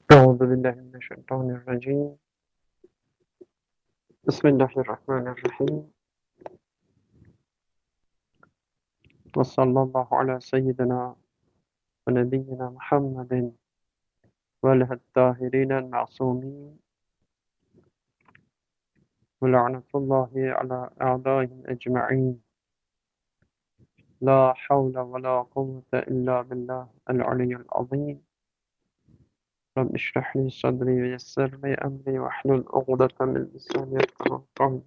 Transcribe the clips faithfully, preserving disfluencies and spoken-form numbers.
أعوذ بالله من الشيطان الرجيم بسم الله الرحمن الرحيم وصلى الله على سيدنا ونبينا محمد وآله الطاهرين المعصومين ولعنة الله على أعدائهم أجمعين لا حول ولا قوة إلا بالله العلي العظيم رب اشرح لي صدري ويسر لي أمري واحلل عقدة من لساني يفقهوا قولي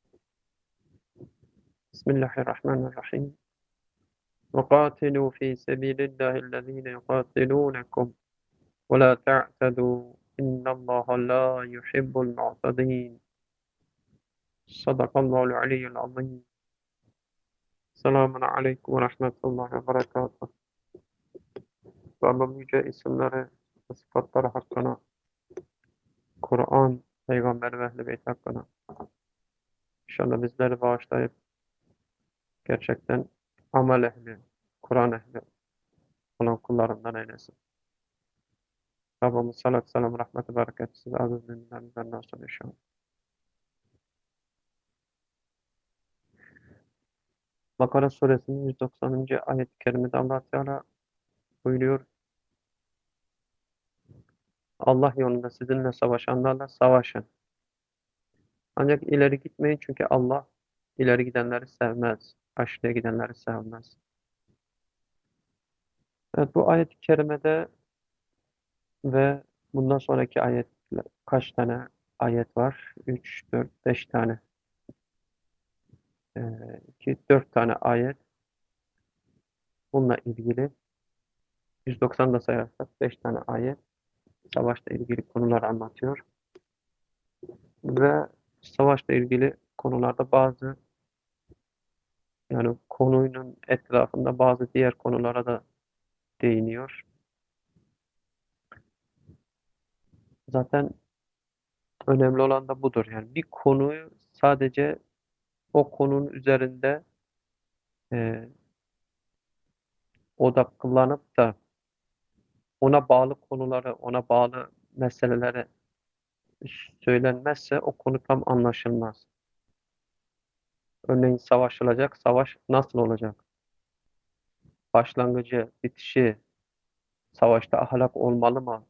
بسم الله الرحمن الرحيم وقاتلوا في سبيل الله الذين يقاتلونكم ولا تعتدوا إن الله لا يحب المعتدين صدق الله العلي العظيم Selamun Aleyküm ve Rahmetullahi ve Berekatuhu. Rabbim yüce isimleri ve sıfatları hakkına, Kur'an, Peygamber ve Ehl-i Beyt hakkına İnşallah bizleri bağışlayıp gerçekten amel ehli, Kur'an ehli olan kullarından eylesin. Rabbimiz salat, selam, rahmet, bereket size aziz müminlerin üzerine olsun inşallah. Bakara suresinin yüz doksanıncı ayet-i kerimede Allah Teala buyuruyor. Allah yolunda sizinle savaşanlarla savaşın. Ancak ileri gitmeyin çünkü Allah ileri gidenleri sevmez. Aşırıya gidenleri sevmez. Evet, bu ayet-i kerimede ve bundan sonraki ayet kaç tane ayet var? üç, dört, beş tane. iki, dört tane ayet bununla ilgili. yüz doksan da sayarsak beş tane ayet savaşla ilgili konular anlatıyor. Ve savaşla ilgili konularda bazı yani konunun etrafında bazı diğer konulara da değiniyor. Zaten önemli olan da budur. Yani bir konuyu sadece o konunun üzerinde e, odaklanıp da ona bağlı konuları, ona bağlı meseleleri söylenmezse o konu tam anlaşılmaz. Örneğin savaşılacak, savaş nasıl olacak? Başlangıcı, bitişi, savaşta ahlak olmalı mı?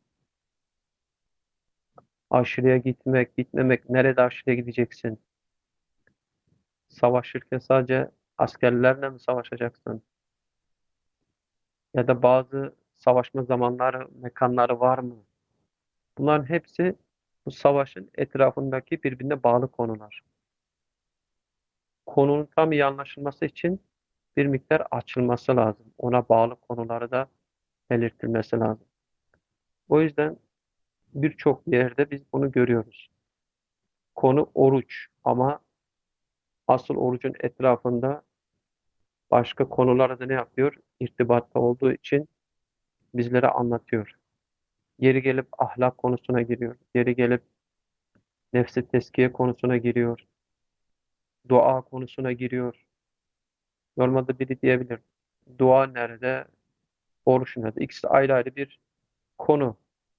Aşırıya gitmek, gitmemek, nerede aşırıya gideceksin? Savaşırken sadece askerlerle mi savaşacaksın? Ya da bazı savaşma zamanları, mekanları var mı? Bunların hepsi bu savaşın etrafındaki birbirine bağlı konular. Konunun tam iyi anlaşılması için bir miktar açılması lazım. Ona bağlı konuları da belirtilmesi lazım. O yüzden birçok yerde biz bunu görüyoruz. Konu oruç ama asıl orucun etrafında başka konularda da ne yapıyor? İrtibatta olduğu için bizlere anlatıyor. Yeri gelip ahlak konusuna giriyor. Yeri gelip nefsi teskiye konusuna giriyor. Dua konusuna giriyor. Normalde biri diyebilir. Dua nerede? Oruç nerede? İkisi ayrı ayrı bir konu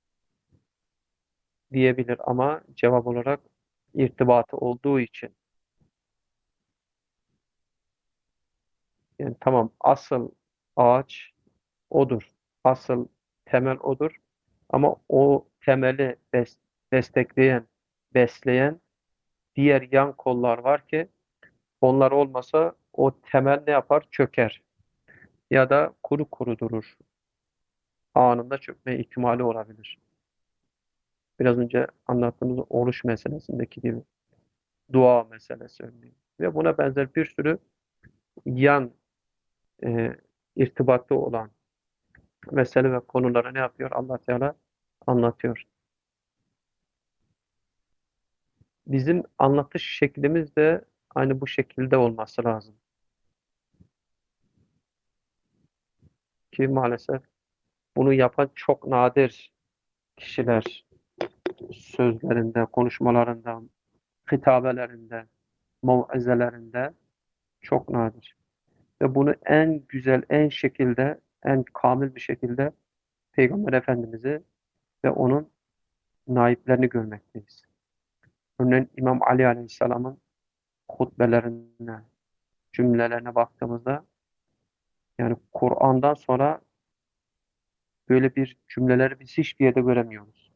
diyebilir ama cevap olarak irtibatı olduğu için. Yani tamam asıl ağaç odur. Asıl temel odur. Ama o temeli bes- destekleyen, besleyen diğer yan kollar var ki onlar olmasa o temel ne yapar? Çöker. Ya da kuru kuru durur. Anında çökme ihtimali olabilir. Biraz önce anlattığımız oruç meselesindeki gibi. Dua meselesi örneğin. Ve buna benzer bir sürü yan e, irtibatlı olan mesele ve konuları ne yapıyor? Allah Teala anlatıyor. Bizim anlatış şeklimiz de aynı bu şekilde olması lazım. Ki maalesef bunu yapan çok nadir kişiler sözlerinde, konuşmalarında, hitabelerinde, mev'izelerinde çok nadir. Ve bunu en güzel, en şekilde, en kamil bir şekilde Peygamber Efendimiz'i ve onun naiplerini görmekteyiz. Örneğin İmam Ali Aleyhisselam'ın hutbelerine, cümlelerine baktığımızda yani Kur'an'dan sonra böyle bir cümleleri biz hiçbir yerde göremiyoruz.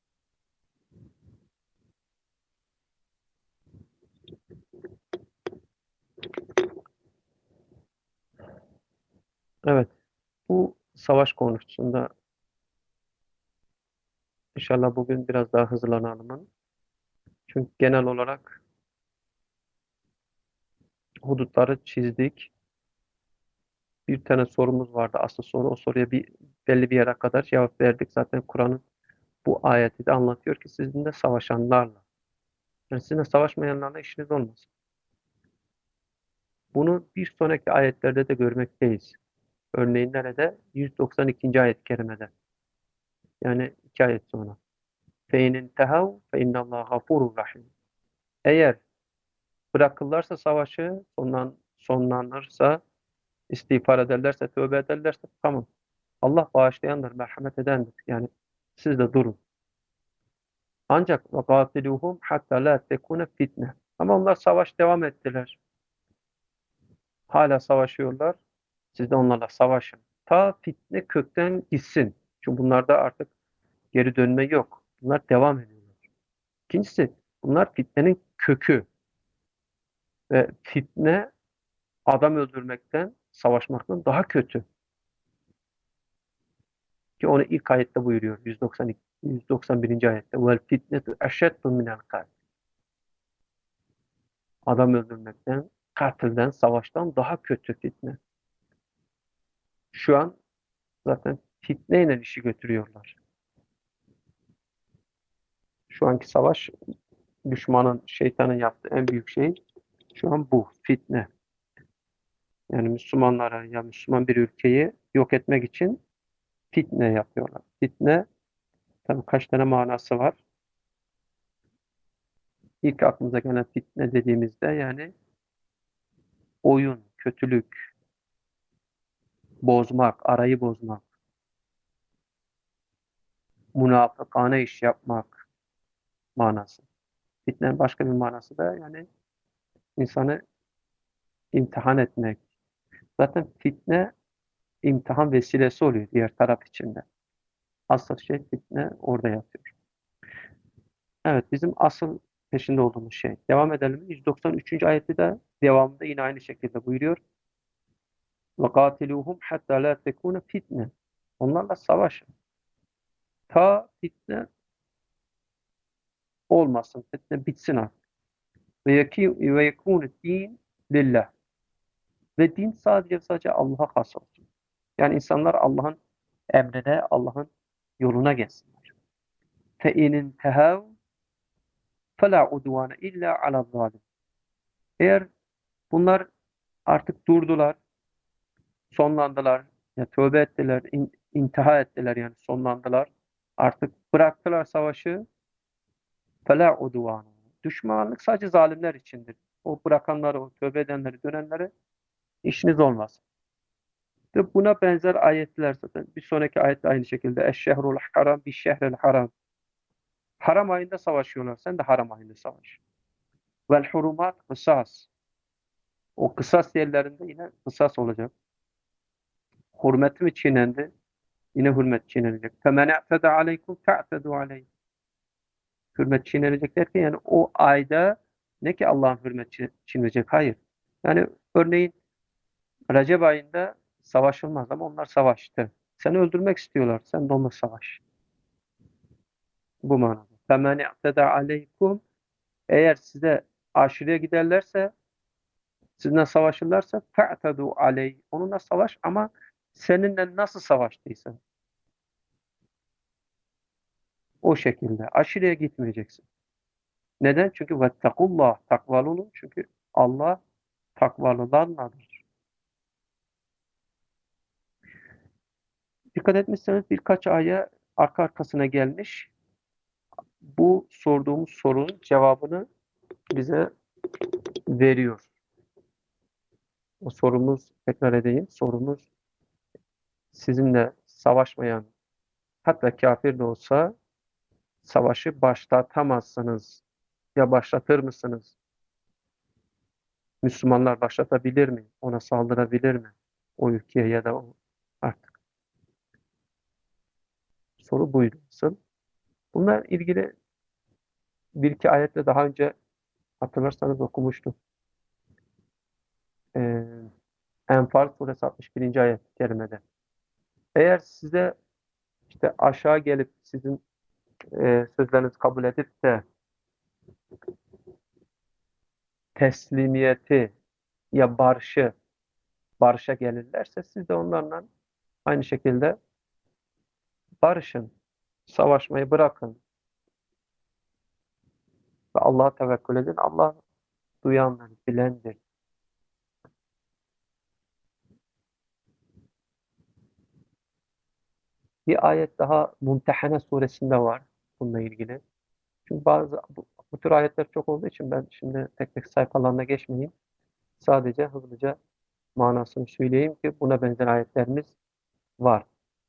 Evet, bu savaş konusunda inşallah bugün biraz daha hızlanalım. Çünkü genel olarak hudutları çizdik. Bir tane sorumuz vardı. Asıl soru. O soruya bir belli bir yere kadar cevap verdik. Zaten Kur'an'ın bu ayeti de anlatıyor ki sizinle savaşanlarla. Yani sizinle savaşmayanlarla işiniz olmaz. Bunu bir sonraki ayetlerde de görmekteyiz. Örneğin nerede? yüz doksan ikinci ayet-i kerimede. Yani iki ayet sonra. فَاِنْ اِنْتَهَوْا فَاِنَّ اللّٰهَ غَفُورٌ رَحِيمٌ. Eğer bırakırlarsa savaşı, sonlan, sonlanırsa, istiğfar ederlerse, tövbe ederlerse tamam. Allah bağışlayandır, merhamet edendir. Yani siz de durun. Ancak وَقَاتِلُوهُمْ حَتَّى لَا تَكُونَ fitne. Ama onlar savaş devam ettiler. Hala savaşıyorlar. Siz de onlarla savaşın. Ta fitne kökten gitsin. Çünkü bunlarda artık geri dönme yok. Bunlar devam ediyorlar. İkincisi, bunlar fitnenin kökü. Ve fitne adam öldürmekten, savaşmaktan daha kötü. Ki onu ilk ayette buyuruyor. yüz doksan iki, yüz doksan birinci ayette. Vel fitnetu eşeddu minel katil. Adam öldürmekten, katilden, savaştan daha kötü fitne. Şu an zaten fitneyle işi götürüyorlar. Şu anki savaş düşmanın, şeytanın yaptığı en büyük şey şu an bu fitne. Yani Müslümanlara ya Müslüman bir ülkeyi yok etmek için fitne yapıyorlar. Fitne tabii kaç tane manası var. İlk aklımıza gelen fitne dediğimizde yani oyun, kötülük, bozmak, arayı bozmak, münafıkane iş yapmak manası. Fitnenin başka bir manası da yani insanı imtihan etmek. Zaten fitne imtihan vesilesi oluyor diğer taraf içinde. Asıl şey fitne orada yatıyor. Evet, bizim asıl peşinde olduğumuz şey. Devam edelim. yüz doksan üçüncü ayette de devamında yine aynı şekilde buyuruyor. وَقَاتِلُوهُمْ حَتَّى لَا تَكُونَ fitne. Onlarla savaşın. Ta fitne olmasın. Fitne bitsin artık. Ve yeki- ve yekûne din lillah. Ve din sadece sadece Allah'a has olsun. Yani insanlar Allah'ın emrine, Allah'ın yoluna gelsinler. فَاِنْ انْتَهَوْا فَلَا عُدْوَانَ اِلَّا عَلَى الظَّالِمِ. Eğer bunlar artık durdular, sonlandılar, ya tövbe ettiler, in, intiha ettiler yani sonlandılar. Artık bıraktılar savaşı. فَلَا عُدْوَانَ. Düşmanlık sadece zalimler içindir. O bırakanları, o tövbe edenleri, dönenleri işiniz olmaz. Ve buna benzer ayetler zaten. Bir sonraki ayette aynı şekilde. Eşşehrul haram bi şehril haram. Haram ayında savaşıyorlar. Sen de haram ayında savaş. Vel hurumat kısas. O kısas yerlerinde yine kısas olacak. Hürmeti mi çiğnendi? Yine hürmet çiğnenecek. Femen e'tede aleykum fe'tedu aleyh. Hürmet çiğnenecek derken yani o ayda ne ki Allah'ın hürmet çiğ- çiğnenecek? Hayır. Yani örneğin Recep ayında savaşılmaz ama onlar savaştı. Seni öldürmek istiyorlar. Sen de onunla savaş. Bu manada. Femen e'tede aleykum. Eğer size aşırıya giderlerse, sizinle savaşırlarsa fe'tedu aleyh. Onunla savaş ama seninle nasıl savaştıysa o şekilde. Aşırıya gitmeyeceksin. Neden? Çünkü vettakullah. Takvalı olun. Çünkü Allah takvalılarladır. Dikkat etmişseniz birkaç aya arka arkasına gelmiş. Bu sorduğumuz sorunun cevabını bize veriyor. O sorumuz, tekrar edeyim. Sorumuz sizinle savaşmayan, hatta kafir de olsa savaşı başlatamazsınız. Ya başlatır mısınız? Müslümanlar başlatabilir mi? Ona saldırabilir mi? O ülkeye ya da o artık. Soru buydu asıl. Bununla ilgili bir iki ayetle daha önce hatırlarsanız okumuştum. Ee, Enfal suresi altmış birinci ayet-i kerimede. Eğer size işte aşağı gelip sizin e, sözlerinizi kabul edip de teslimiyeti ya barışı barışa gelirlerse siz de onlarla aynı şekilde barışın. Savaşmayı bırakın. Ve Allah'a tevekkül edin. Allah duyandır, bilendir. Bir ayet daha Mumtehane suresinde var bununla ilgili. Çünkü bazı bu, bu tür ayetler çok olduğu için ben şimdi tek tek sayfalarına geçmeyeyim. Sadece hızlıca manasını söyleyeyim ki buna benzer ayetlerimiz var.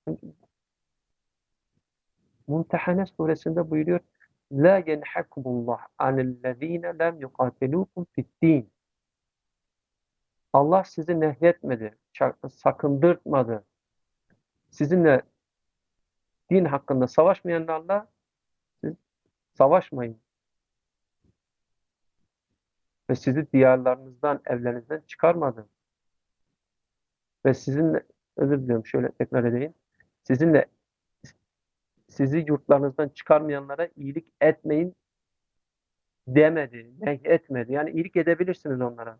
Mumtehane suresinde buyuruyor: La yenhakumullah anillezine lem yukatilukum fid-din. Allah sizi nehyetmedi, sakındırtmadı. Sizinle din hakkında savaşmayanlarla siz savaşmayın ve sizi diyarlarınızdan, evlerinizden çıkarmadı. Ve sizinle, özür diliyorum şöyle tekrar edeyim. Sizinle sizi yurtlarınızdan çıkarmayanlara iyilik etmeyin demedi, nehyetmedi. Yani iyilik edebilirsiniz onlara.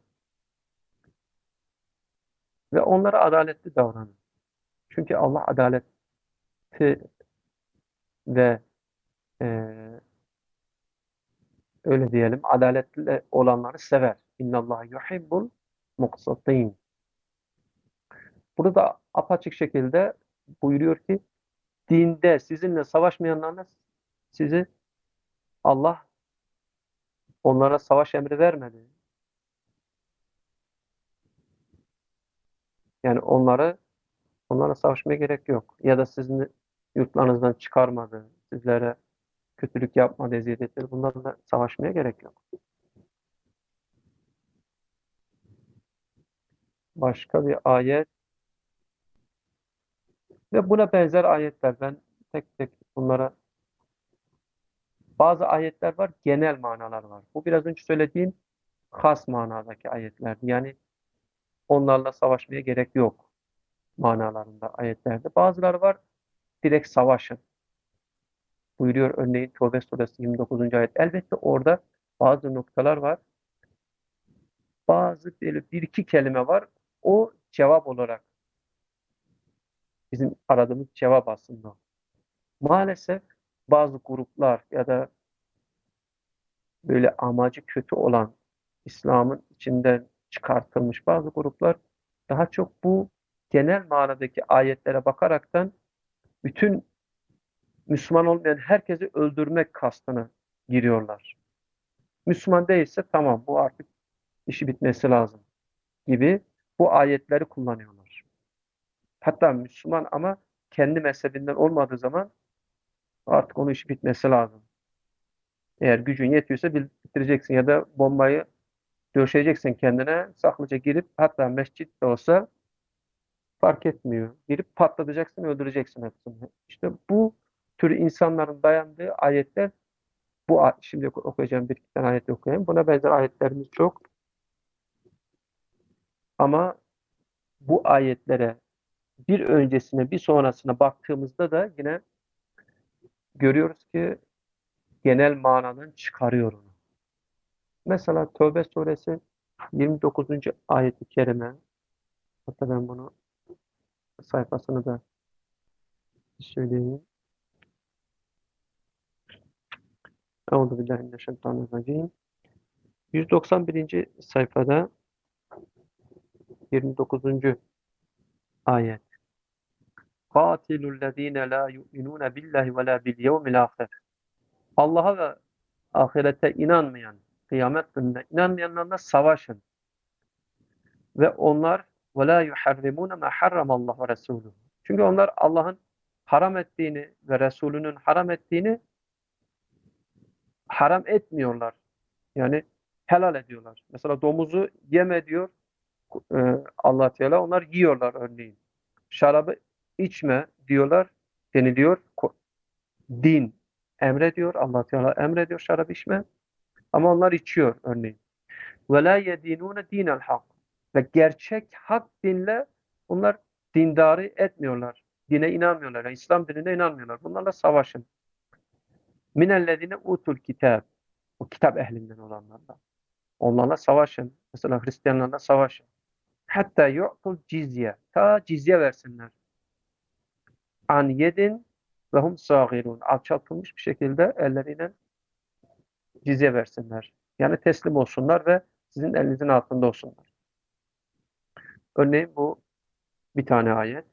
Ve onlara adaletli davranın. Çünkü Allah adaleti ve e, öyle diyelim adaletli olanları sever. İnnallâhe yuhibbul muqsitin. Burada apaçık şekilde buyuruyor ki dinde sizinle savaşmayanlarla sizi Allah onlara savaş emri vermedi. Yani onları onlara savaşmaya gerek yok. Ya da sizin yurtlarınızdan çıkarmadı. Sizlere kötülük yapmadı, eziyet etti. Bunlarla savaşmaya gerek yok. Başka bir ayet ve buna benzer ayetler. Ben tek tek bunlara bazı ayetler var, genel manalar var. Bu biraz önce söylediğim has manadaki ayetler. Yani onlarla savaşmaya gerek yok manalarında ayetlerde. Bazıları var, direkt savaşın buyuruyor örneğin Tevbe suresi yirmi dokuzuncu ayet. Elbette orada bazı noktalar var. Bazı böyle bir iki kelime var. O cevap olarak bizim aradığımız cevap aslında. Maalesef bazı gruplar ya da böyle amacı kötü olan İslam'ın içinden çıkartılmış bazı gruplar daha çok bu genel manadaki ayetlere bakaraktan bütün Müslüman olmayan herkesi öldürmek kastına giriyorlar. Müslüman değilse tamam bu artık işi bitmesi lazım gibi bu ayetleri kullanıyorlar. Hatta Müslüman ama kendi mezhebinden olmadığı zaman artık onun işi bitmesi lazım. Eğer gücün yetiyorsa bitireceksin ya da bombayı döşeyeceksin kendine, saklıca girip hatta mescit de olsa fark etmiyor. Girip patlatacaksın, öldüreceksin hepsini. İşte bu tür insanların dayandığı ayetler bu şimdi okuyacağım bir iki tane ayet okuyayım. Buna benzer ayetlerimiz çok ama bu ayetlere bir öncesine bir sonrasına baktığımızda da yine görüyoruz ki genel manadan çıkarıyor onu. Mesela Tövbe suresi yirmi dokuzuncu ayeti kerime, hatta ben bunu sayfasını da söyleyeyim. Euzubillahimineşşeytanirracim. yüz doksan birinci sayfada yirmi dokuzuncu ayet. Katilullezine la yu'minune billahi ve la bil yevmil ahir. Allah'a ve ahirete inanmayan, kıyamet gününe inanmayanlarla savaşın. Ve onlar ve la yuharrimune ma harramallahu ve resuluhu. Çünkü onlar Allah'ın haram ettiğini ve Resulünün haram ettiğini haram etmiyorlar. Yani helal ediyorlar. Mesela domuzu yeme diyor e, Allah Teala. Onlar yiyorlar örneğin. Şarabı içme diyorlar. Deniliyor. Ko- Din emrediyor. Allah Teala emrediyor şarap içme. Ama onlar içiyor örneğin. Ve la yedinune dinel hak. Ve gerçek hak dinle onlar dindarı etmiyorlar. Dine inanmıyorlar. Yani İslam dinine inanmıyorlar. Bunlarla savaşın. Minellezine utul kitab. O kitap ehlinden olanlarla. Onlarla savaşın. Mesela Hristiyanlarla savaşın. Hatta yu'tul cizye. Ta cizye versinler. An yedin ve hum sagirun. Alçaltılmış bir şekilde elleriyle cizye versinler. Yani teslim olsunlar ve sizin elinizin altında olsunlar. Örneğin bu bir tane ayet.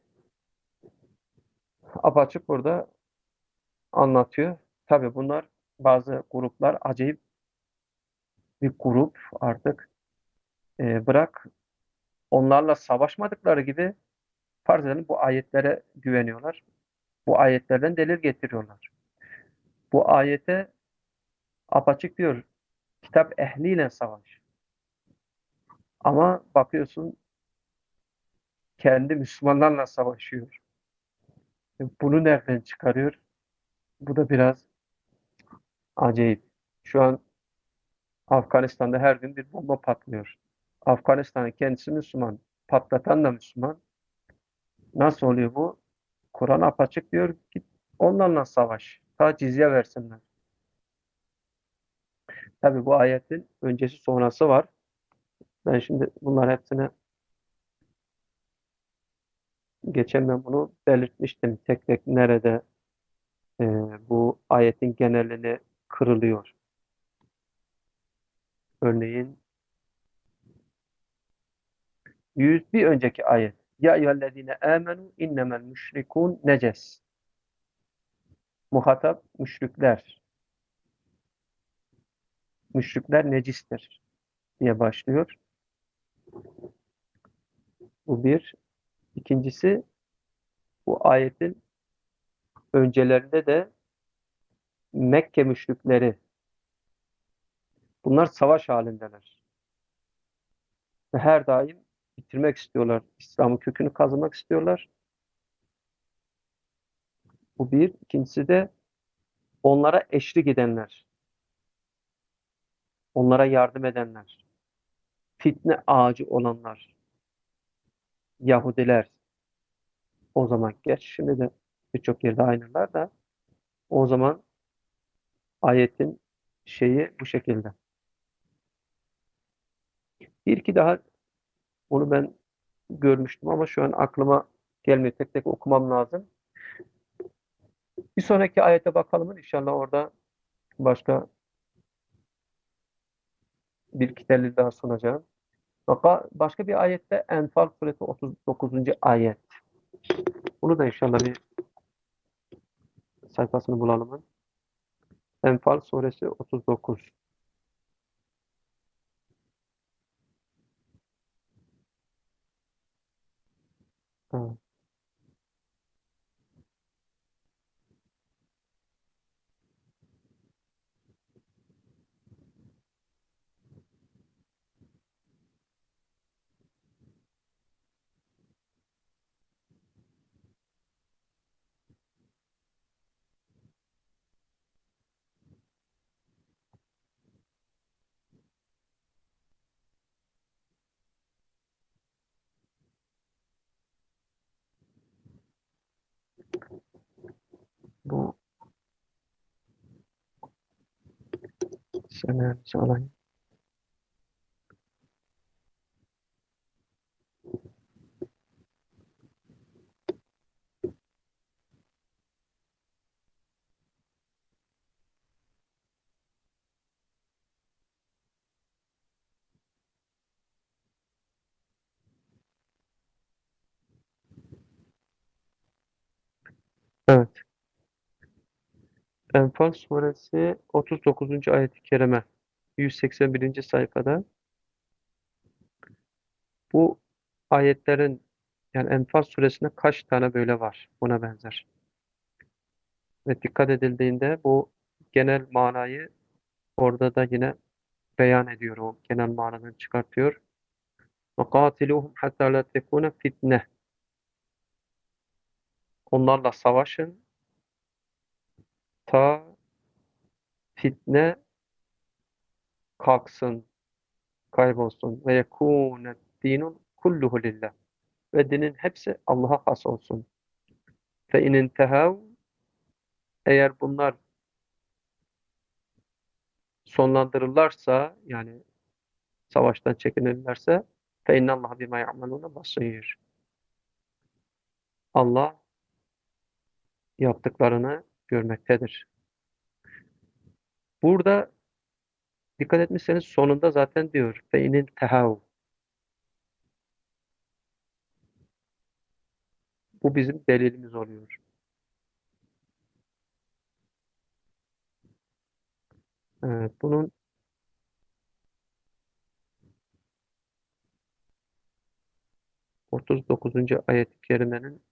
Apaçık burada anlatıyor. Tabii bunlar bazı gruplar acayip bir grup artık. E, bırak onlarla savaşmadıkları gibi farz edelim bu ayetlere güveniyorlar. Bu ayetlerden delil getiriyorlar. Bu ayete apaçık diyor kitap ehliyle savaş. Ama bakıyorsun kendi Müslümanlarla savaşıyor. Bunu nereden çıkarıyor? Bu da biraz acayip. Şu an Afganistan'da her gün bir bomba patlıyor. Afganistan'ın kendisi Müslüman. Patlatan da Müslüman. Nasıl oluyor bu? Kur'an apaçık diyor git onlarla savaş. Ta cizye versinler. Tabi bu ayetin öncesi sonrası var. Ben şimdi bunlar hepsine geçen ben bunu belirtmiştim. Tek tek nerede e, bu ayetin genelini kırılıyor. Örneğin yüz bir önceki ayet. Ya eyyühellezine amenu innemel müşrikun neces. Muhatap müşrikler. Müşrikler necistir diye başlıyor. Bu bir. İkincisi bu ayetin öncelerinde de Mekke müşrikleri bunlar savaş halindeler. Ve her daim bitirmek istiyorlar. İslam'ın kökünü kazımak istiyorlar. Bu bir. İkincisi de onlara eşlik edenler. Onlara yardım edenler. Fitne ağacı olanlar. Yahudiler. O zaman geç. Şimdi de birçok yerde aynılar da o zaman ayetin şeyi bu şekilde. Bir iki daha onu ben görmüştüm ama şu an aklıma gelmiyor. Tek tek okumam lazım. Bir sonraki ayete bakalım inşallah orada başka bir iki delil daha sunacağım. Baka- Başka bir ayette Enfal suresi otuz dokuzuncu ayet. Bunu da inşallah bir sayfasını bulalım. Enfal suresi otuz dokuz. Ha, bu sene alayım. Evet. Enfal suresi otuz dokuzuncu ayet-i kerime. yüz seksen birinci sayfada. Bu ayetlerin yani Enfal suresinde kaç tane böyle var? Buna benzer. Ve dikkat edildiğinde bu genel manayı Orada da yine beyan ediyor, o genel manadan çıkartıyor. وَقَاتِلُوهُمْ حَتَّى لَا تَكُونَ fitne. Onlarla savaşın ta fitne kalksın, kaybolsun. Ve yekûne dinun kulluhu lillah. Ve dinin hepsi Allah'a has olsun. Fe in intehav, eğer bunlar sonlandırırlarsa, yani savaştan çekinirlerse, fe innallaha bima ya'maluna basir. Allah yaptıklarını görmektedir. Burada dikkat etmişseniz sonunda zaten diyor fe in intehav. Bu bizim delilimiz oluyor. Evet, bunun otuz dokuzuncu ayet-i kerimenin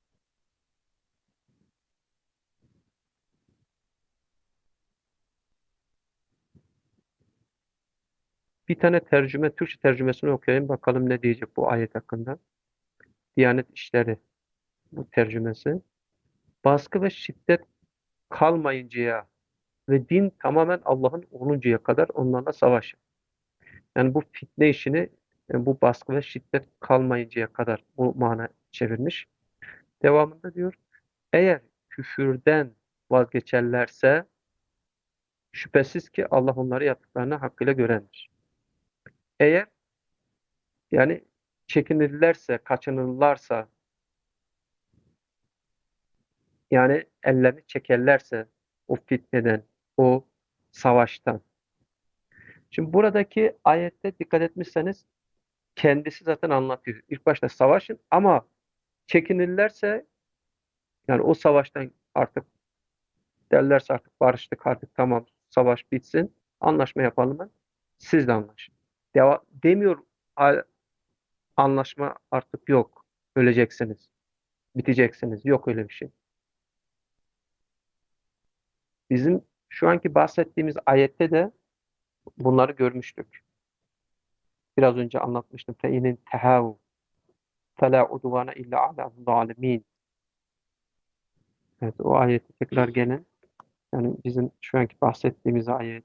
bir tane tercüme, Türkçe tercümesini okuyayım. Bakalım ne diyecek bu ayet hakkında. Diyanet İşleri bu tercümesi. Baskı ve şiddet kalmayıncaya ve din tamamen Allah'ın oluncaya kadar onlarla savaşın. Yani bu fitne işini, e, bu baskı ve şiddet kalmayıncaya kadar bu mana çevirmiş. Devamında diyor, eğer küfürden vazgeçerlerse şüphesiz ki Allah onları yaptıklarını hakkıyla görendir. Eğer, yani çekinirlerse, kaçınırlarsa, yani ellerini çekerlerse o fitneden, o savaştan. Şimdi buradaki ayette dikkat etmişseniz kendisi zaten anlatıyor. İlk başta savaşın ama çekinirlerse, yani o savaştan artık derlerse artık barıştık, artık tamam, savaş bitsin, anlaşma yapalım mı? Siz de anlaşın. Deva demiyor, "A- anlaşma artık yok. Öleceksiniz. Biteceksiniz." Yok öyle bir şey. Bizim şu anki bahsettiğimiz ayette de bunları görmüştük. Biraz önce anlatmıştım. فَاِنِ انْتَهَوْا فَلَا عُدْوَانَ اِلَّا عَلَى الظَّالِمِينَ. Evet, o ayete tekrar gelin. Yani bizim şu anki bahsettiğimiz ayet.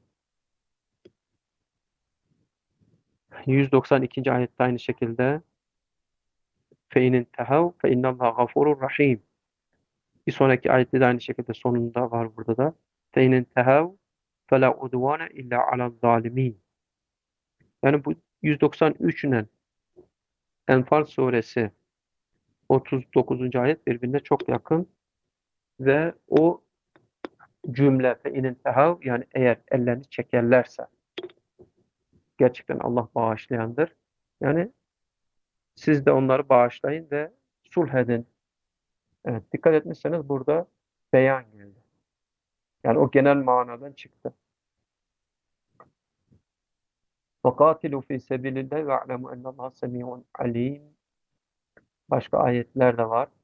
yüz doksan ikinci ayette aynı şekilde فَاِنْ انْتَهَوْا فَاِنَّ اللّٰهَ غَفُورٌ رَحِيمٌ. Bir sonraki ayette de aynı şekilde sonunda var burada da. فَاِنْ انْتَهَوْا فَلَا عُدْوَانَ اِلَّا عَلَى الظَّالِمِينَ. Yani bu yüz doksan üç ile Enfal suresi otuz dokuzuncu ayet birbirine çok yakın ve o cümle fe inin tehav, yani eğer ellerini çekerlerse, gerçekten Allah bağışlayandır. Yani siz de onları bağışlayın ve sulh edin. Evet, dikkat etmişseniz burada beyan geldi. Yani o genel manadan çıktı. وَقَاتِلُوا فِي سَبِيلِ اللّٰهِ وَاعْلَمُوا اَنَّ اللّٰهَ سَمِيعٌ عَلِيمٌ. Başka ayetler de var.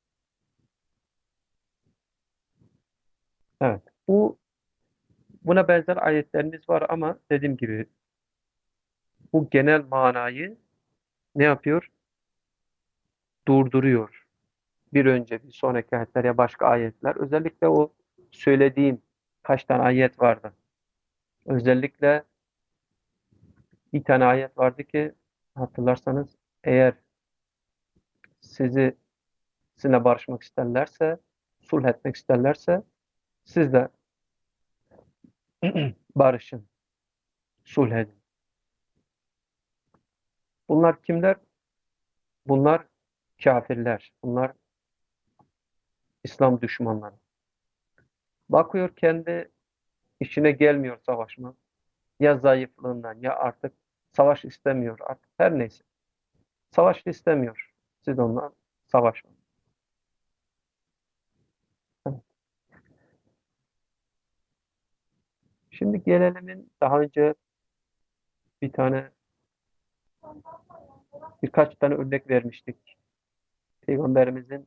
Evet, bu buna benzer ayetlerimiz var ama dediğim gibi bu genel manayı ne yapıyor? Durduruyor. Bir önce, bir sonraki ayetler ya başka ayetler. Özellikle o söylediğim kaç tane ayet vardı. Özellikle bir tane ayet vardı ki, hatırlarsanız, eğer sizi sizinle barışmak isterlerse, sulh etmek isterlerse siz de barışın, sulh edin. Bunlar kimler? Bunlar kafirler. Bunlar İslam düşmanları. Bakıyor kendi işine gelmiyor savaşmak. Ya zayıflığından ya artık savaş istemiyor. Artık her neyse. Savaş istemiyor. Siz onunla savaşmayın. Şimdi gelelim, daha önce bir tane birkaç tane örnek vermiştik. Peygamberimizin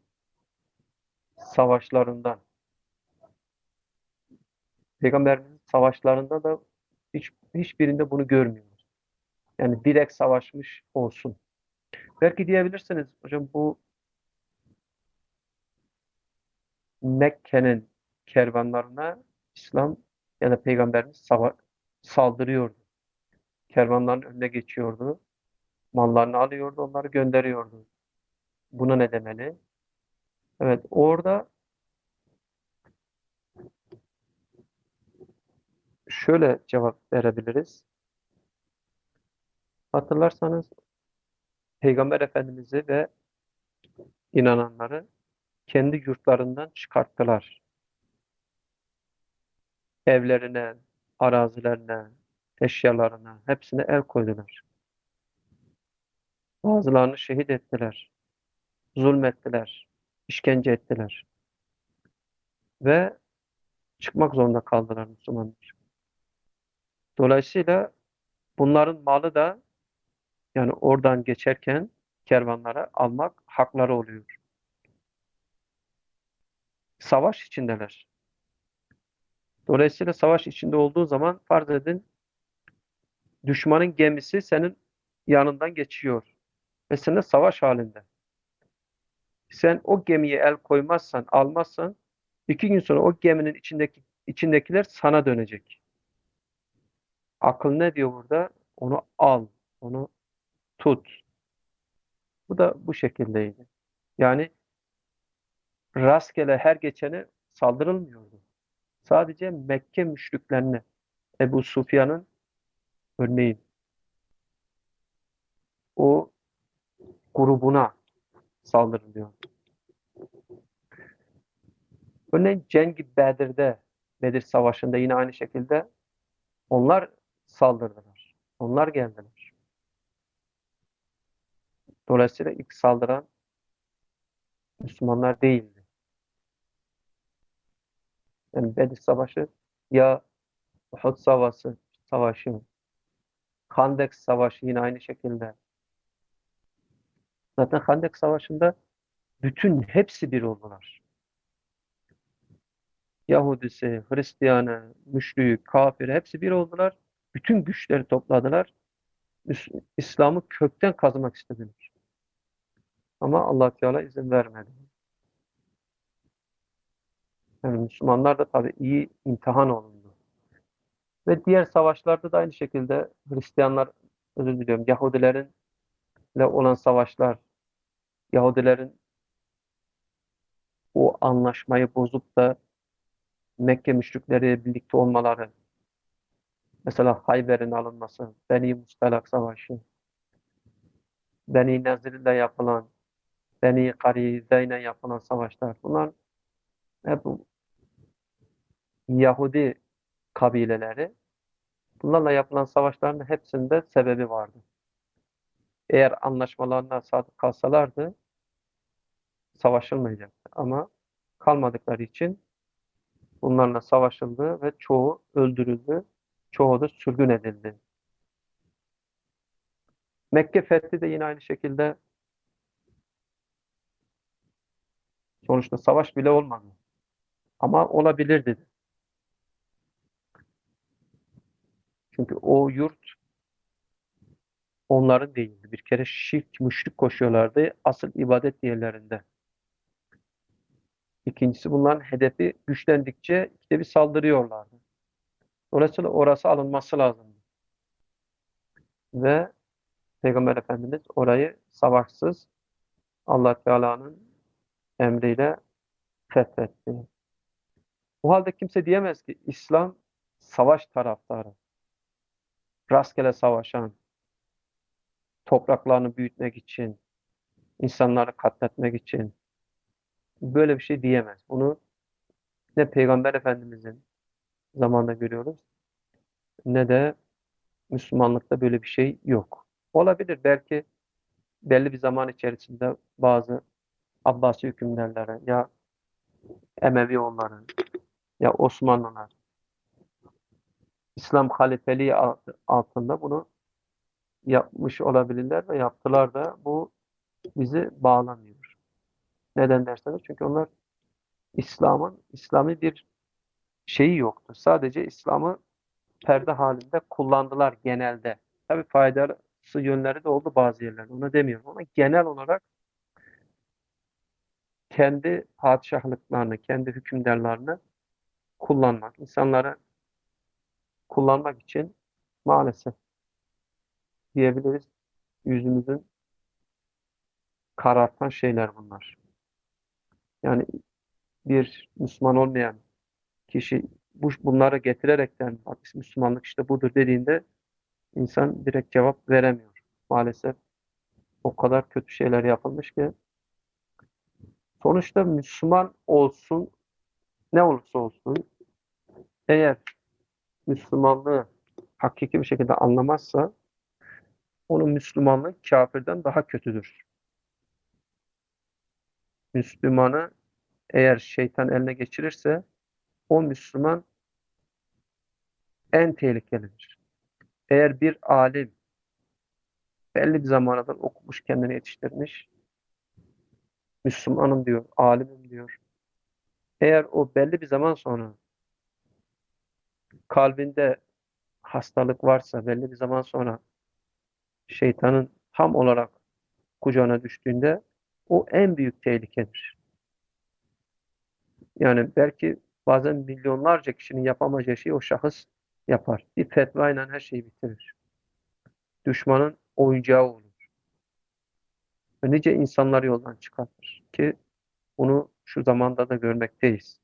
savaşlarından. Peygamberimizin savaşlarında da Hiç, hiçbirinde bunu görmüyoruz. Yani direkt savaşmış olsun. Belki diyebilirsiniz hocam bu Mekke'nin kervanlarına İslam ya da Peygamberimiz sava- saldırıyordu. Kervanların önüne geçiyordu. Mallarını alıyordu, onları gönderiyordu. Buna ne demeli? Evet, orada şöyle cevap verebiliriz. Hatırlarsanız Peygamber Efendimiz'i ve inananları kendi yurtlarından çıkarttılar. Evlerine, arazilerine, eşyalarına, hepsine el koydular. Bazılarını şehit ettiler, zulmettiler, işkence ettiler ve çıkmak zorunda kaldılar Müslümanlar. Dolayısıyla bunların malı da yani oradan geçerken kervanlara almak hakları oluyor. Savaş içindeler. Dolayısıyla savaş içinde olduğu zaman farz edin düşmanın gemisi senin yanından geçiyor ve seninle savaş halinde. Sen o gemiye el koymazsan, almazsan iki gün sonra o geminin içindeki içindekiler sana dönecek. Akıl ne diyor burada? Onu al, onu tut. Bu da bu şekildeydi. Yani rastgele her geçene saldırılmıyordu. Sadece Mekke müşriklerine, Ebu Sufyan'ın örneğin o grubuna saldırılıyor. Örneğin Cengi Bedir'de, Bedir Savaşı'nda yine aynı şekilde onlar saldırdılar. Onlar geldiler. Dolayısıyla ilk saldıran Müslümanlar değildi. Yani Bedir Savaşı ya Uhud Savaşı, Savaşı, Handek Savaşı yine aynı şekilde. Zaten Handek Savaşı'nda bütün hepsi bir oldular. Yahudisi, Hristiyanı, müşriği, kafiri hepsi bir oldular. Bütün güçleri topladılar. İs- İslam'ı kökten kazımak istediler. Ama Allah Teala izin vermedi. Yani Müslümanlar da tabii iyi imtihan olundu. Ve diğer savaşlarda da aynı şekilde Hristiyanlar, özür diliyorum, Yahudilerinle olan savaşlar, Yahudilerin o anlaşmayı bozup da Mekke müşrikleriyle birlikte olmaları, mesela Hayber'in alınması, Beni Mustalak Savaşı, Beni Nezir'le yapılan, Beni Karize'yle yapılan savaşlar, bunlar hep Yahudi kabileleri. Bunlarla yapılan savaşların hepsinde sebebi vardı. Eğer anlaşmalarına sadık kalsalardı savaşılmayacaktı. Ama kalmadıkları için bunlarla savaşıldı ve çoğu öldürüldü, çoğu da sürgün edildi. Mekke fethi de yine aynı şekilde sonuçta savaş bile olmadı. Ama olabilirdi. Çünkü o yurt onların değildi. Bir kere şirk, müşrik koşuyorlardı asıl ibadet yerlerinde. İkincisi bunların hedefi güçlendikçe işte bir saldırıyorlardı. Dolayısıyla orası alınması lazımdı. Ve Peygamber Efendimiz orayı savaşsız Allah Teala'nın emriyle fethetti. Bu halde kimse diyemez ki İslam savaş taraftarı, rastgele savaşan, topraklarını büyütmek için, insanları katletmek için böyle bir şey diyemez. Bunu ne Peygamber Efendimizin zamanında görüyoruz ne de Müslümanlıkta böyle bir şey yok. Olabilir belki belli bir zaman içerisinde bazı Abbasi hükümdarları ya Emeviyoğulları ya Osmanlılar İslam halifeliği altında bunu yapmış olabilirler ve yaptılar da bu bizi bağlamıyor. Neden derseniz çünkü onlar İslam'ın İslami bir şeyi yoktu. Sadece İslam'ı perde halinde kullandılar genelde. Tabii faydası yönleri de oldu bazı yerlerde. Onu demiyorum ama genel olarak kendi padişahlıklarını, kendi hükümdarlarını kullanmak, insanları kullanmak için maalesef diyebiliriz yüzümüzün karartan şeyler bunlar. Yani bir Müslüman olmayan kişi bu, bunları getirerekten bak Müslümanlık işte budur dediğinde insan direkt cevap veremiyor. Maalesef o kadar kötü şeyler yapılmış ki sonuçta Müslüman olsun ne olursa olsun eğer Müslümanlığı hakiki bir şekilde anlamazsa onun Müslümanlığı kafirden daha kötüdür. Müslümanı eğer şeytan eline geçirirse o Müslüman en tehlikelidir. Eğer bir alim belli bir zamanadan okumuş, kendini yetiştirmiş, Müslümanım diyor, alimim diyor. Eğer o belli bir zaman sonra kalbinde hastalık varsa, belli bir zaman sonra şeytanın tam olarak kucağına düştüğünde o en büyük tehlikedir. Yani belki bazen milyonlarca kişinin yapamayacağı şeyi o şahıs yapar. Bir fetvayla her şeyi bitirir. Düşmanın oyuncağı olur. Ve nice insanlar yoldan çıkartır ki bunu şu zamanda da görmekteyiz.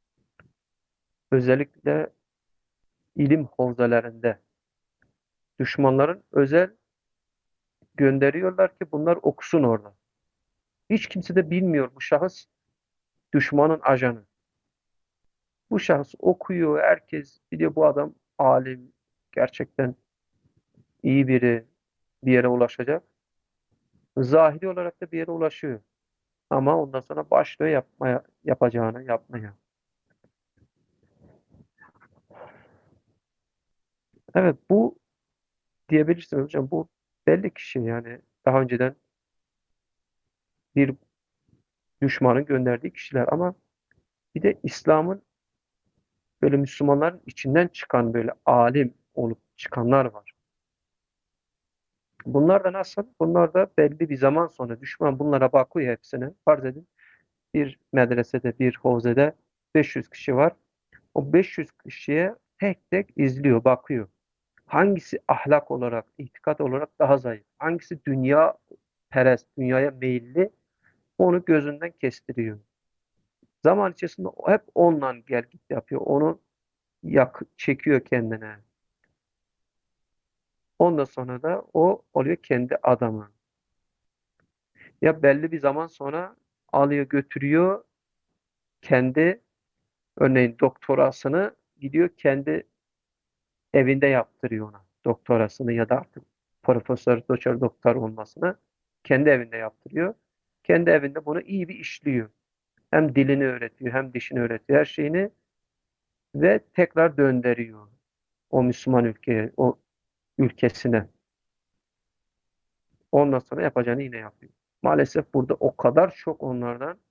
Özellikle ilim havzalarında düşmanların özel gönderiyorlar ki bunlar okusun orada. Hiç kimse de bilmiyor bu şahıs düşmanın ajanı. Bu şahıs okuyor, herkes biliyor bu adam alim, gerçekten iyi biri, bir yere ulaşacak. Zahiri olarak da bir yere ulaşıyor. Ama ondan sonra başlıyor yapmaya, yapacağını yapmaya. Evet bu diyebilirsiniz hocam bu belli kişi yani daha önceden bir düşmanın gönderdiği kişiler ama bir de İslam'ın böyle Müslümanların içinden çıkan böyle alim olup çıkanlar var. Bunlar da nasıl? Bunlar da belli bir zaman sonra düşman bunlara bakıyor hepsine. Farz edin bir medresede, bir havzede beş yüz kişi var. O beş yüz kişiye tek tek izliyor, bakıyor. Hangisi ahlak olarak, itikat olarak daha zayıf? Hangisi dünya perest, dünyaya meyilli? Onu gözünden kestiriyor. Zaman içerisinde o hep onunla gel git yapıyor. Onu yak, çekiyor kendine. Ondan sonra da o oluyor kendi adamı. Ya belli bir zaman sonra alıyor götürüyor kendi örneğin doktorasını gidiyor kendi evinde yaptırıyor ona. Doktorasını ya da artık profesör, doçer, doktor olmasını kendi evinde yaptırıyor. Kendi evinde bunu iyi bir işliyor. Hem dilini öğretiyor, hem dişini öğretiyor, her şeyini ve tekrar döndürüyor o Müslüman ülkeye, o ülkesine. Ondan sonra yapacağını yine yapıyor. Maalesef burada o kadar çok onlardan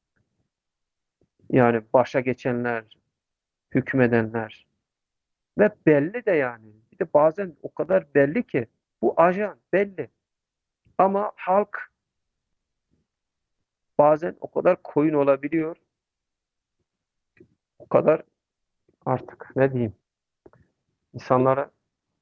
yani başa geçenler, hükmedenler ve belli de yani. Bir de bazen o kadar belli ki bu ajan belli. Ama halk bazen o kadar koyun olabiliyor. O kadar artık ne diyeyim insanlara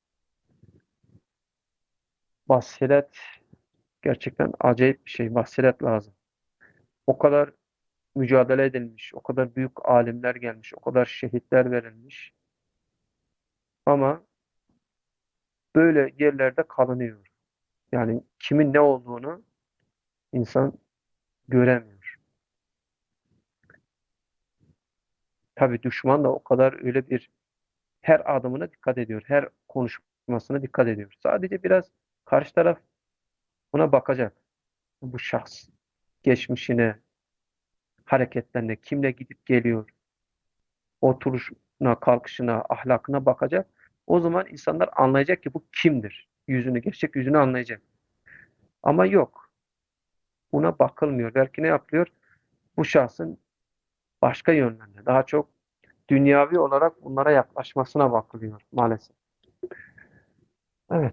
basiret gerçekten acayip bir şey. Basiret lazım. O kadar mücadele edilmiş, o kadar büyük alimler gelmiş, o kadar şehitler verilmiş. Ama böyle yerlerde kalınıyor. Yani kimin ne olduğunu insan göremiyor. Tabii düşman da o kadar öyle bir her adımına dikkat ediyor. Her konuşmasına dikkat ediyor. Sadece biraz karşı taraf buna bakacak. Bu şahs geçmişine, hareketlerine, kimle gidip geliyor, oturuşuna, kalkışına, ahlakına bakacak. O zaman insanlar anlayacak ki bu kimdir? Yüzünü, gerçek yüzünü anlayacak. Ama yok. Buna bakılmıyor. Belki ne yapılıyor? Bu şahsın başka yönlerine, daha çok dünyavi olarak bunlara yaklaşmasına bakılıyor maalesef. Evet.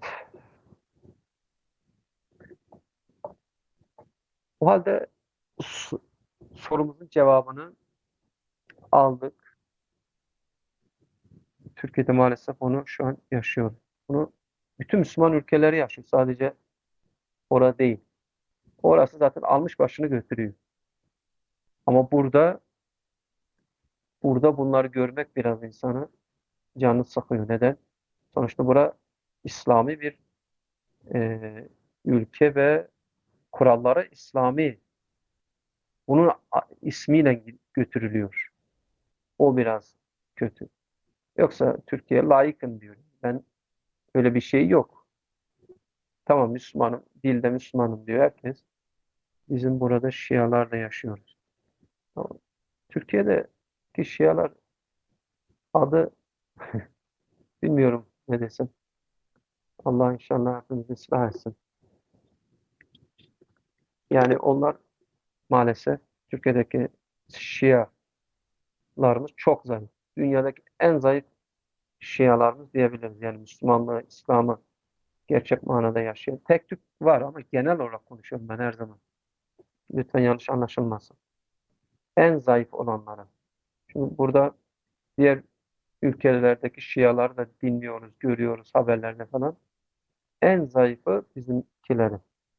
O halde s- sorumuzun cevabını aldık. Türkiye'de maalesef onu şu an yaşıyoruz. Bunu bütün Müslüman ülkeleri yaşıyor. Sadece orada değil. Orası zaten almış başını götürüyor. Ama burada burada bunları görmek biraz insanı canını sıkıyor. Neden? Sonuçta bura İslami bir e, ülke ve kuralları İslami. Bunun a- ismiyle götürülüyor. O biraz kötü. Yoksa Türkiye layıkım diyor. Ben öyle bir şey yok. Tamam Müslümanım, dilde Müslümanım diyor herkes. Bizim burada Şialar da yaşıyoruz. Tamam. Türkiye'deki Şialar adı bilmiyorum ne desem. Allah inşallah hepimizi ıslah etsin. Yani onlar maalesef Türkiye'deki Şialarımız çok zayıf. Dünyadaki en zayıf Şialarımız diyebiliriz. Yani Müslümanlığı, İslam'ı gerçek manada yaşayan. Tek tük var ama genel olarak konuşuyorum ben her zaman. Lütfen yanlış anlaşılmasın. En zayıf olanları. Şimdi burada diğer ülkelerdeki Şiaları da dinliyoruz, görüyoruz haberlerde falan. En zayıfı bizimkileri.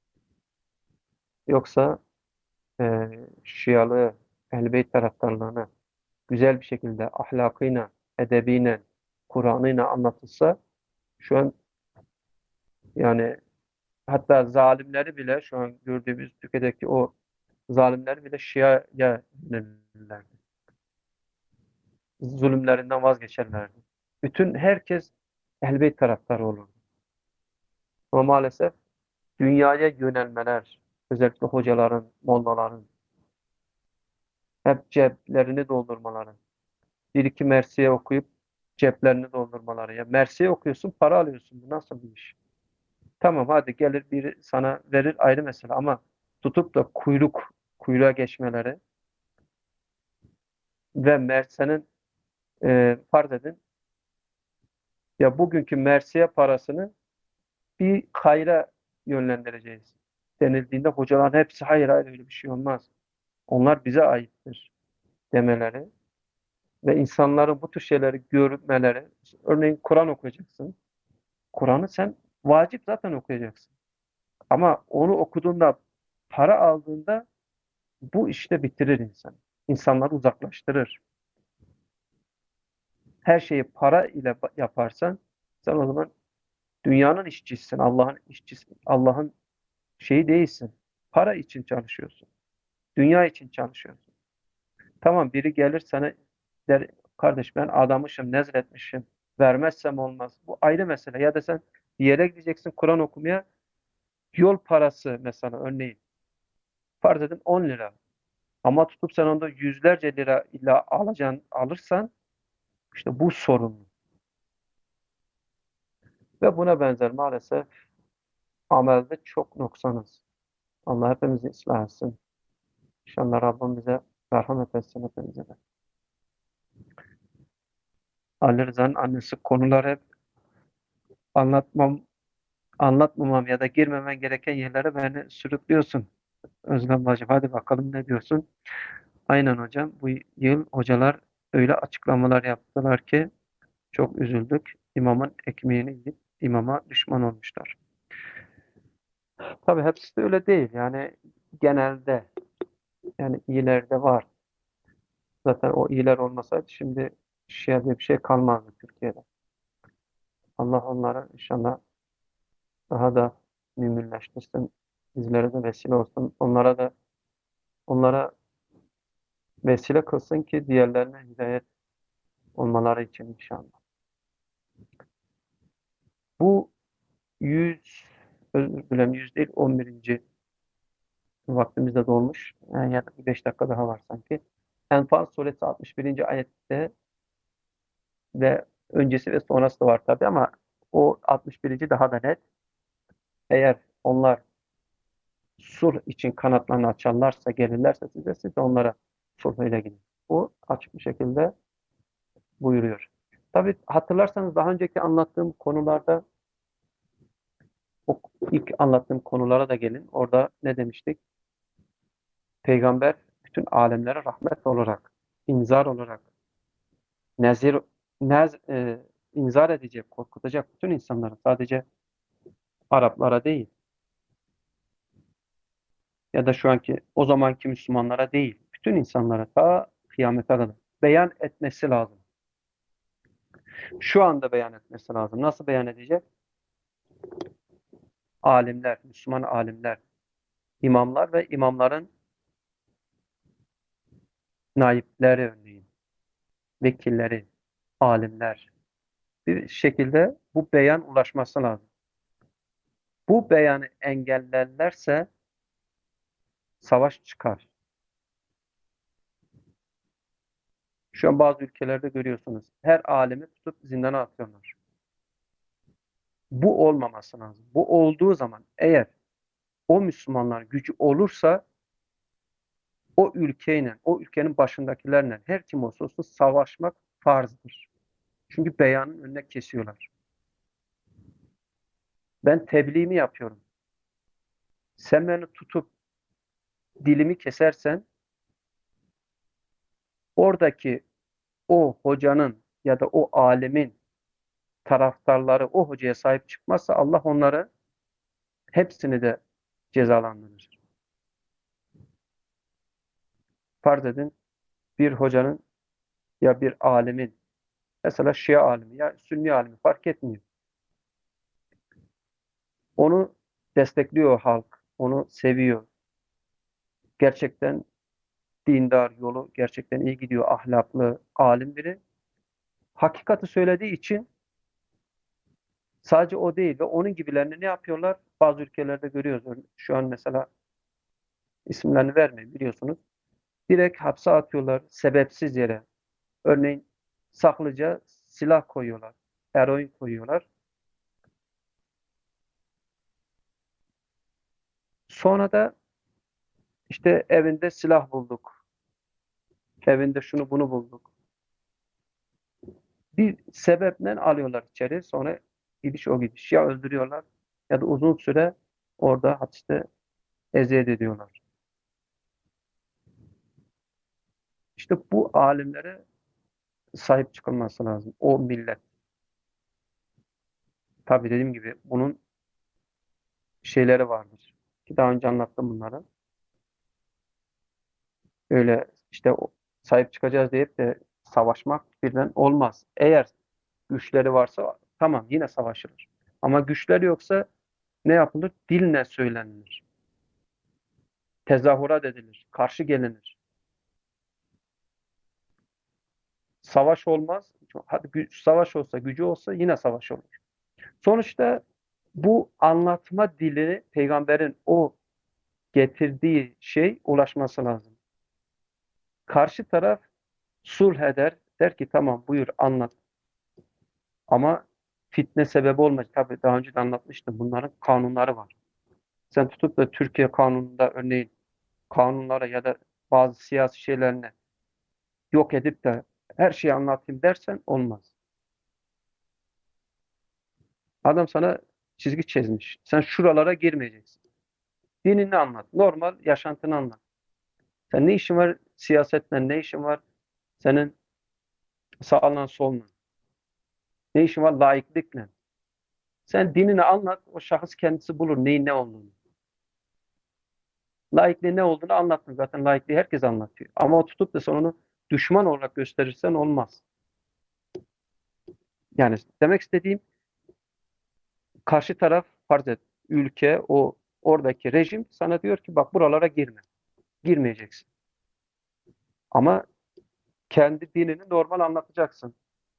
Yoksa e, Şialığı, Ehl-i Beyt taraftarlığını güzel bir şekilde ahlakıyla, edebiyle, Kur'an'ıyla anlatılsa şu an yani hatta zalimleri bile şu an gördüğümüz Türkiye'deki o zalimleri bile Şia'ya yönelirlerdi. Zulümlerinden vazgeçerlerdi. Bütün herkes Ehl-i Beyt taraftarı olurdu. Ama maalesef dünyaya yönelmeler, özellikle hocaların, mollaların hep ceplerini doldurmaları. Bir iki Mersiye okuyup ceplerini doldurmaları. Ya Mersiye okuyorsun, para alıyorsun. Bu nasıl bir iş? Tamam hadi gelir biri sana verir ayrı mesele ama tutup da kuyruk kuyruğa geçmeleri ve Merse'nin e, farz edin ya bugünkü Mersiye parasını bir hayra yönlendireceğiz denildiğinde hocaların hepsi hayır hayır öyle bir şey olmaz. Onlar bize aittir demeleri ve insanların bu tür şeyleri görmeleri. Örneğin Kur'an okuyacaksın. Kur'an'ı sen vacip zaten okuyacaksın. Ama onu okuduğunda para aldığında bu işte bitirir insan. İnsanları uzaklaştırır. Her şeyi para ile ba- yaparsan sen o zaman dünyanın işçisisin. Allah'ın işçisi, Allah'ın şeyi değilsin. Para için çalışıyorsun. Dünya için çalışıyorsun. Tamam biri gelir sana der kardeş ben adamışım, nezretmişim. Vermezsem olmaz. Bu ayrı mesele. Ya da sen bir yere gideceksin Kur'an okumaya. Yol parası mesela örneğin. Farz edin on lira. Ama tutup sen onda yüzlerce lira illa alacaksın, alırsan işte bu sorun. Ve buna benzer maalesef amelde çok noksanız. Allah hepimizi ıslah etsin. İnşallah Rabbim bize merhamet etsin hepimize de. Ali Rıza'nın annesi konular hep anlatmam, anlatmamam ya da girmemen gereken yerlere beni sürüklüyorsun. Özlem bacım hadi bakalım ne diyorsun? Aynen hocam bu yıl hocalar öyle açıklamalar yaptılar ki çok üzüldük. İmamın ekmeğini yiyip imama düşman olmuşlar. Tabii hepsi de öyle değil. Yani genelde yani iyilerde var. Zaten o iyiler olmasaydı şimdi Şia diye bir şey kalmazdı Türkiye'de. Allah onlara inşallah daha da müminleştirsin. Bizlere de vesile olsun. Onlara da onlara vesile kılsın ki diğerlerine hidayet olmaları için inşallah. Bu yüz özür dilerim yüz değil on birinci vaktimizde dolmuş. Yani yaklaşık beş dakika daha var sanki. Enfal suresi altmış birinci ayette ve öncesi ve sonrası da var tabi ama o altmış birinci daha da net. Eğer onlar sulh için kanatlarını açarlarsa, gelirlerse size, siz de onlara sulh ile gidin. Bu açık bir şekilde buyuruyor. Tabii hatırlarsanız daha önceki anlattığım konularda o ilk anlattığım konulara da gelin. Orada ne demiştik? Peygamber bütün alemlere rahmet olarak, inzar olarak, nezir, nez, e, inzar edecek, korkutacak bütün insanlara, sadece Araplara değil ya da şu anki o zamanki Müslümanlara değil, bütün insanlara ta kıyamete kadar beyan etmesi lazım. Şu anda beyan etmesi lazım. Nasıl beyan edecek? Alimler, Müslüman alimler, imamlar ve imamların naipleri örneğin, vekilleri, alimler bir şekilde bu beyan ulaşması lazım. Bu beyanı engellerlerse savaş çıkar. Şu an bazı ülkelerde görüyorsunuz. Her alimi tutup zindana atıyorlar. Bu olmaması lazım. Bu olduğu zaman eğer o Müslümanlar gücü olursa o ülkeyle, o ülkenin başındakilerle her kim olsa olsun savaşmak farzdır. Çünkü beyanın önüne kesiyorlar. Ben tebliğimi yapıyorum. Sen beni tutup dilimi kesersen oradaki o hocanın ya da o alemin taraftarları o hocaya sahip çıkmazsa Allah onları hepsini de cezalandırır. Farz edin bir hocanın ya bir alemin mesela Şia alimi ya Sünni alimi fark etmiyor. Onu destekliyor halk. Onu seviyor. Gerçekten dindar yolu gerçekten iyi gidiyor. Ahlaklı, alim biri. Hakikati söylediği için sadece o değil ve onun gibilerini ne yapıyorlar? Bazı ülkelerde görüyoruz. Şu an mesela isimlerini vermeyin biliyorsunuz. Direkt hapse atıyorlar sebepsiz yere. Örneğin saklıca silah koyuyorlar. Eroin koyuyorlar. Sonra da işte evinde silah bulduk. Evinde şunu bunu bulduk. Bir sebeple alıyorlar içeri. Sonra gidiş o gidiş. Ya öldürüyorlar ya da uzun süre orada hapiste eziyet ediyorlar. İşte bu alimlere sahip çıkılması lazım. O millet. Tabii dediğim gibi bunun şeyleri vardır. Ki daha önce anlattım bunları. Öyle işte o- sahip çıkacağız deyip de savaşmak birden olmaz. Eğer güçleri varsa tamam yine savaşılır. Ama güçleri yoksa ne yapılır? Dille söylenir. Tezahürat edilir. Karşı gelinir. Savaş olmaz. Hadi gü- savaş olsa, gücü olsa yine savaş olur. Sonuçta bu anlatma dili peygamberin o getirdiği şey ulaşması lazım. Karşı taraf sulh eder. Der ki tamam buyur anlat. Ama fitne sebebi olmaz. Tabii daha önce de anlatmıştım. Bunların kanunları var. Sen tutup da Türkiye kanununda örneğin kanunlara ya da bazı siyasi şeylerine yok edip de her şeyi anlatayım dersen olmaz. Adam sana çizgi çizmiş. Sen şuralara girmeyeceksin. Dinini anlat. Normal yaşantını anlat. Sen ne işin var siyasetle, ne işin var senin sağla soluna, ne işin var laiklikle. Sen dinini anlat, o şahıs kendisi bulur neyin ne olduğunu. Laikliğin ne olduğunu anlattın. Zaten laikliği herkes anlatıyor. Ama o tutup da sen onu düşman olarak gösterirsen olmaz. Yani demek istediğim karşı taraf farz et, ülke, o oradaki rejim sana diyor ki bak buralara girme. Girmeyeceksin. Ama kendi dinini normal anlatacaksın.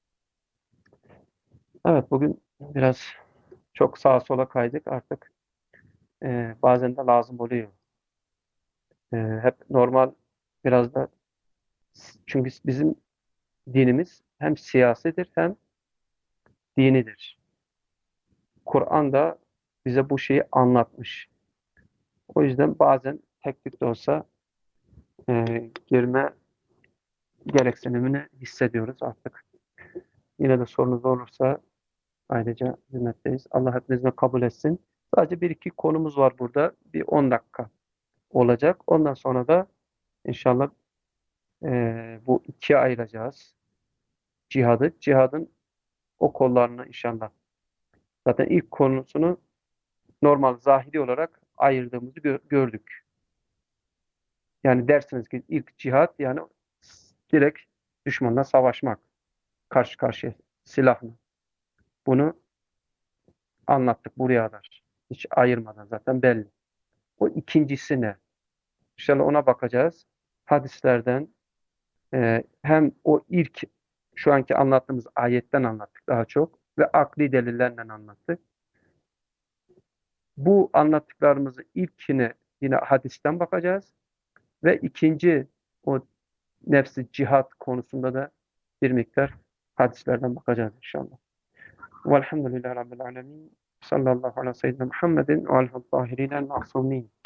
Evet bugün biraz çok sağa sola kaydık artık. Ee, bazen de lazım oluyor. Ee, hep normal biraz da çünkü bizim dinimiz hem siyasidir hem dinidir. Kur'an da bize bu şeyi anlatmış. O yüzden bazen tek tük de olsa e, girme gereksinimini hissediyoruz artık. Yine de sorunuz olursa ayrıca hizmetteyiz. Allah hepinizden kabul etsin. Sadece bir iki konumuz var burada. Bir on dakika olacak. Ondan sonra da inşallah eee, bu ikiye ayıracağız cihadı. Cihadın o kollarını inşallah. Zaten ilk konusunu normal zahiri olarak ayırdığımızı gö- gördük. Yani dersiniz ki ilk cihat yani direkt düşmanla savaşmak. Karşı karşıya silahla. Bunu anlattık buraya kadar. Hiç ayırmadan zaten belli. O ikincisi ne? İnşallah ona bakacağız. Hadislerden e, hem o ilk şu anki anlattığımız ayetten anlattık daha çok ve akli delillerle anlattık. Bu anlattıklarımızı ilkini yine hadisten bakacağız ve ikinci o nefsi cihat konusunda da bir miktar hadislerden bakacağız inşallah. Velhamdülillahi Rabbil alemin. Sallallahu aleyhi ve sellem Muhammedin ve aleyhi tahirin el masumin.